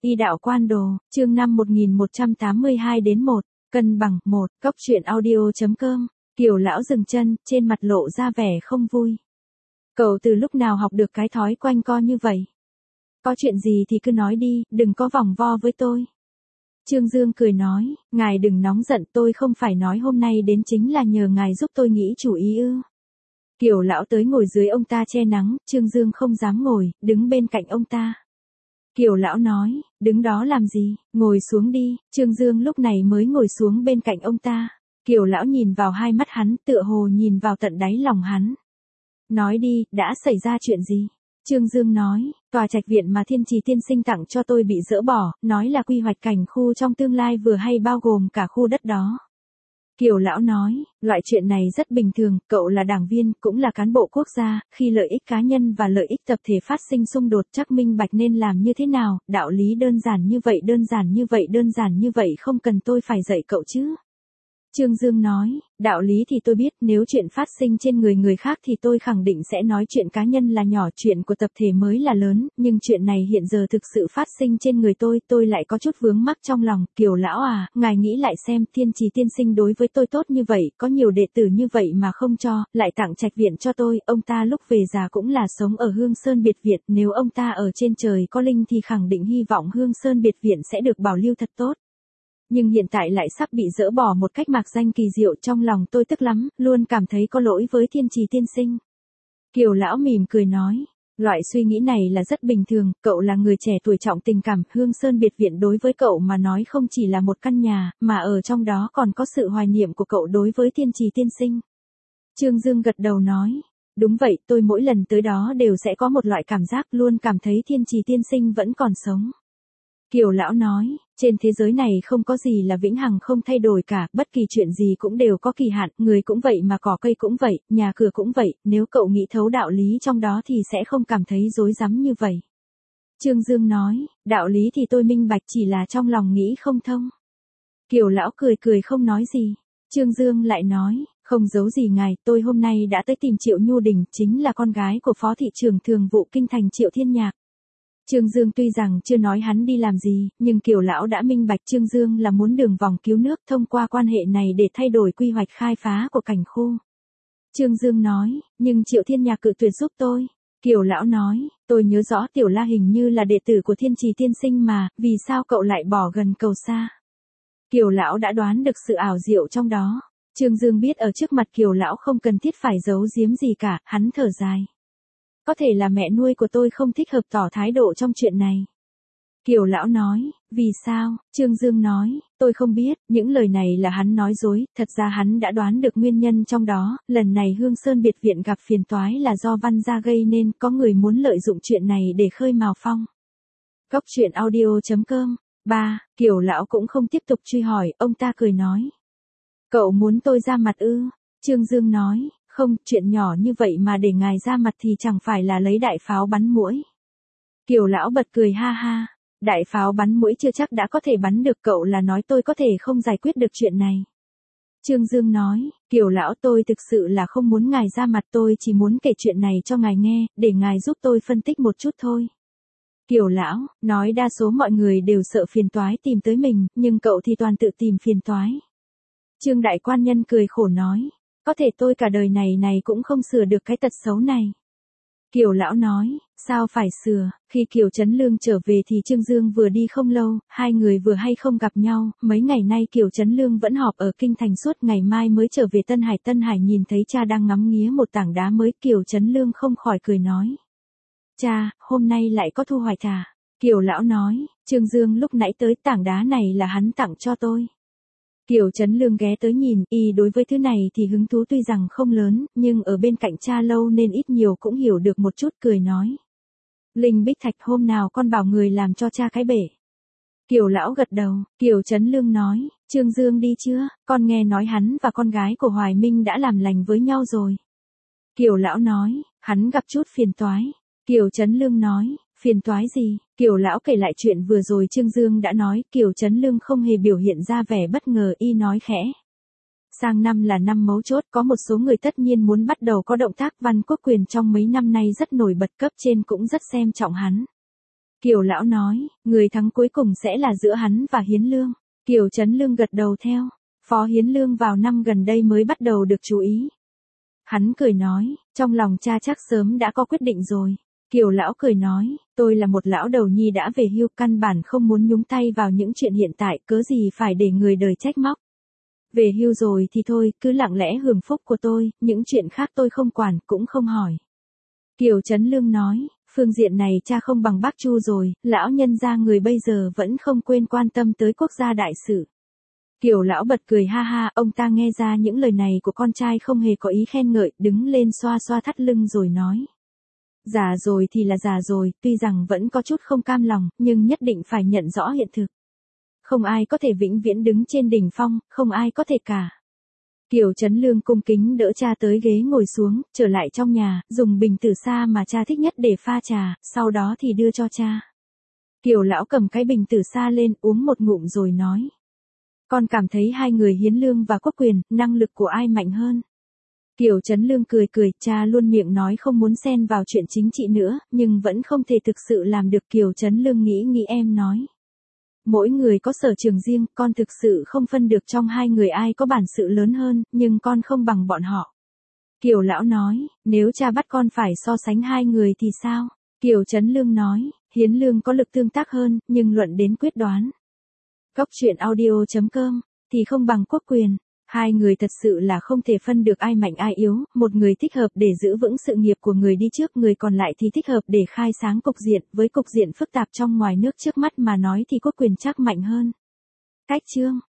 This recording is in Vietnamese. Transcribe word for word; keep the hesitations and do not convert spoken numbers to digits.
Y đạo quan đồ, chương năm một nghìn một trăm tám mươi hai đến một, cân bằng, một, cốc truyện audio.com, Kiều lão dừng chân, trên mặt lộ ra vẻ không vui. Cậu từ lúc nào học được cái thói quanh co như vậy? Có chuyện gì thì cứ nói đi, đừng có vòng vo với tôi. Trương Dương cười nói, ngài đừng nóng giận, tôi không phải nói hôm nay đến chính là nhờ ngài giúp tôi nghĩ chủ ý ư. Kiều lão tới ngồi dưới ông ta che nắng, Trương Dương không dám ngồi, đứng bên cạnh ông ta. Kiều lão nói, đứng đó làm gì, ngồi xuống đi, Trương Dương lúc này mới ngồi xuống bên cạnh ông ta. Kiều lão nhìn vào hai mắt hắn, tựa hồ nhìn vào tận đáy lòng hắn. Nói đi, đã xảy ra chuyện gì? Trương Dương nói, tòa trạch viện mà Thiên Trì tiên sinh tặng cho tôi bị dỡ bỏ, nói là quy hoạch cảnh khu trong tương lai vừa hay bao gồm cả khu đất đó. Kiều lão nói, loại chuyện này rất bình thường, cậu là đảng viên, cũng là cán bộ quốc gia, khi lợi ích cá nhân và lợi ích tập thể phát sinh xung đột chắc minh bạch nên làm như thế nào, đạo lý đơn giản như vậy đơn giản như vậy đơn giản như vậy không cần tôi phải dạy cậu chứ. Trương Dương nói, đạo lý thì tôi biết, nếu chuyện phát sinh trên người người khác thì tôi khẳng định sẽ nói chuyện cá nhân là nhỏ, chuyện của tập thể mới là lớn, nhưng chuyện này hiện giờ thực sự phát sinh trên người tôi, tôi lại có chút vướng mắc trong lòng. Kiều lão à, ngài nghĩ lại xem, Thiên Trì tiên sinh đối với tôi tốt như vậy, có nhiều đệ tử như vậy mà không cho, lại tặng trạch viện cho tôi, ông ta lúc về già cũng là sống ở Hương Sơn Biệt Viện, nếu ông ta ở trên trời có linh thì khẳng định hy vọng Hương Sơn Biệt Viện sẽ được bảo lưu thật tốt. Nhưng hiện tại lại sắp bị dỡ bỏ một cách mạc danh kỳ diệu, trong lòng tôi tức lắm, luôn cảm thấy có lỗi với Thiên Trì tiên sinh. Kiều lão mỉm cười nói, loại suy nghĩ này là rất bình thường, cậu là người trẻ tuổi trọng tình cảm, Hương Sơn Biệt Viện đối với cậu mà nói không chỉ là một căn nhà, mà ở trong đó còn có sự hoài niệm của cậu đối với Thiên Trì tiên sinh. Trương Dương gật đầu nói, đúng vậy, tôi mỗi lần tới đó đều sẽ có một loại cảm giác luôn cảm thấy Thiên Trì tiên sinh vẫn còn sống. Kiều lão nói, trên thế giới này không có gì là vĩnh hằng không thay đổi cả, bất kỳ chuyện gì cũng đều có kỳ hạn, người cũng vậy mà cỏ cây cũng vậy, nhà cửa cũng vậy, nếu cậu nghĩ thấu đạo lý trong đó thì sẽ không cảm thấy rối rắm như vậy. Trương Dương nói, đạo lý thì tôi minh bạch, chỉ là trong lòng nghĩ không thông. Kiều lão cười cười không nói gì. Trương Dương lại nói, không giấu gì ngài, tôi hôm nay đã tới tìm Triệu Nhu Đình, chính là con gái của Phó thị trưởng thường vụ kinh thành Triệu Thiên Nhạc. Trương Dương tuy rằng chưa nói hắn đi làm gì, nhưng Kiều lão đã minh bạch Trương Dương là muốn đường vòng cứu nước thông qua quan hệ này để thay đổi quy hoạch khai phá của cảnh khu. Trương Dương nói, nhưng Triệu Thiên Nhạc cự tuyệt giúp tôi. Kiều lão nói, tôi nhớ rõ Tiểu La hình như là đệ tử của Thiên Trì tiên sinh mà, vì sao cậu lại bỏ gần cầu xa? Kiều lão đã đoán được sự ảo diệu trong đó. Trương Dương biết ở trước mặt Kiều lão không cần thiết phải giấu giếm gì cả, hắn thở dài. Có thể là mẹ nuôi của tôi không thích hợp tỏ thái độ trong chuyện này. Kiều lão nói, vì sao? Trương Dương nói, tôi không biết, những lời này là hắn nói dối, thật ra hắn đã đoán được nguyên nhân trong đó, lần này Hương Sơn Biệt Viện gặp phiền toái là do Văn gia gây nên, có người muốn lợi dụng chuyện này để khơi mào phong. Cốc truyện audio.com, ba, Kiều lão cũng không tiếp tục truy hỏi, ông ta cười nói. Cậu muốn tôi ra mặt ư? Trương Dương nói. Không, chuyện nhỏ như vậy mà để ngài ra mặt thì chẳng phải là lấy đại pháo bắn muỗi. Kiều lão bật cười ha ha, đại pháo bắn muỗi chưa chắc đã có thể bắn được, cậu là nói tôi có thể không giải quyết được chuyện này. Trương Dương nói, Kiều lão tôi thực sự là không muốn ngài ra mặt, tôi chỉ muốn kể chuyện này cho ngài nghe, để ngài giúp tôi phân tích một chút thôi. Kiều lão, nói đa số mọi người đều sợ phiền toái tìm tới mình, nhưng cậu thì toàn tự tìm phiền toái. Trương đại quan nhân cười khổ nói. Có thể tôi cả đời này này cũng không sửa được cái tật xấu này. Kiều lão nói, sao phải sửa, khi Kiều Trấn Lương trở về thì Trương Dương vừa đi không lâu, hai người vừa hay không gặp nhau, mấy ngày nay Kiều Trấn Lương vẫn họp ở kinh thành suốt, ngày mai mới trở về Tân Hải. Tân Hải nhìn thấy cha đang ngắm nghía một tảng đá mới, Kiều Trấn Lương không khỏi cười nói. Cha, hôm nay lại có thu hoạch à? Kiều lão nói, Trương Dương lúc nãy tới, tảng đá này là hắn tặng cho tôi. Kiều Trấn Lương ghé tới nhìn, y đối với thứ này thì hứng thú tuy rằng không lớn, nhưng ở bên cạnh cha lâu nên ít nhiều cũng hiểu được một chút, cười nói. Linh Bích Thạch, hôm nào con bảo người làm cho cha cái bể. Kiều lão gật đầu, Kiều Trấn Lương nói, Trương Dương đi chưa, con nghe nói hắn và con gái của Hoài Minh đã làm lành với nhau rồi. Kiều lão nói, hắn gặp chút phiền toái. Kiều Trấn Lương nói, phiền toái gì? Kiều lão kể lại chuyện vừa rồi Trương Dương đã nói, Kiều Trấn Lương không hề biểu hiện ra vẻ bất ngờ, y nói khẽ. Sang năm là năm mấu chốt, có một số người tất nhiên muốn bắt đầu có động tác. Văn Quốc Quyền trong mấy năm nay rất nổi bật, cấp trên cũng rất xem trọng hắn. Kiều lão nói, người thắng cuối cùng sẽ là giữa hắn và Hiến Lương. Kiều Chấn Lương gật đầu theo. Phó Hiến Lương vào năm gần đây mới bắt đầu được chú ý. Hắn cười nói, trong lòng cha chắc sớm đã có quyết định rồi. Kiều lão cười nói, tôi là một lão đầu nhi đã về hưu, căn bản không muốn nhúng tay vào những chuyện hiện tại, cớ gì phải để người đời trách móc. Về hưu rồi thì thôi, cứ lặng lẽ hưởng phúc của tôi, những chuyện khác tôi không quản, cũng không hỏi. Kiều Chấn Lương nói, phương diện này cha không bằng bác Chu rồi, lão nhân gia người bây giờ vẫn không quên quan tâm tới quốc gia đại sự. Kiều lão bật cười ha ha, ông ta nghe ra những lời này của con trai không hề có ý khen ngợi, đứng lên xoa xoa thắt lưng rồi nói. Già rồi thì là già rồi, tuy rằng vẫn có chút không cam lòng, nhưng nhất định phải nhận rõ hiện thực. Không ai có thể vĩnh viễn đứng trên đỉnh phong, không ai có thể cả. Kiều Chấn Lương cung kính đỡ cha tới ghế ngồi xuống, trở lại trong nhà, dùng bình tử sa mà cha thích nhất để pha trà, sau đó thì đưa cho cha. Kiều lão cầm cái bình tử sa lên, uống một ngụm rồi nói. Con cảm thấy hai người Hiến Lương và Quốc Quyền, năng lực của ai mạnh hơn? Kiều Chấn Lương cười cười, cha luôn miệng nói không muốn xen vào chuyện chính trị nữa, nhưng vẫn không thể thực sự làm được. Kiều Chấn Lương nghĩ nghĩ em nói. Mỗi người có sở trường riêng, con thực sự không phân được trong hai người ai có bản sự lớn hơn, nhưng con không bằng bọn họ. Kiều lão nói, nếu cha bắt con phải so sánh hai người thì sao? Kiều Chấn Lương nói, Hiến Lương có lực tương tác hơn, nhưng luận đến quyết đoán. Góc truyện audio chấm com, thì không bằng Quốc Quyền. Hai người thật sự là không thể phân được ai mạnh ai yếu, một người thích hợp để giữ vững sự nghiệp của người đi trước, người còn lại thì thích hợp để khai sáng cục diện, với cục diện phức tạp trong ngoài nước trước mắt mà nói thì Quốc Quyền chắc mạnh hơn. Cách chương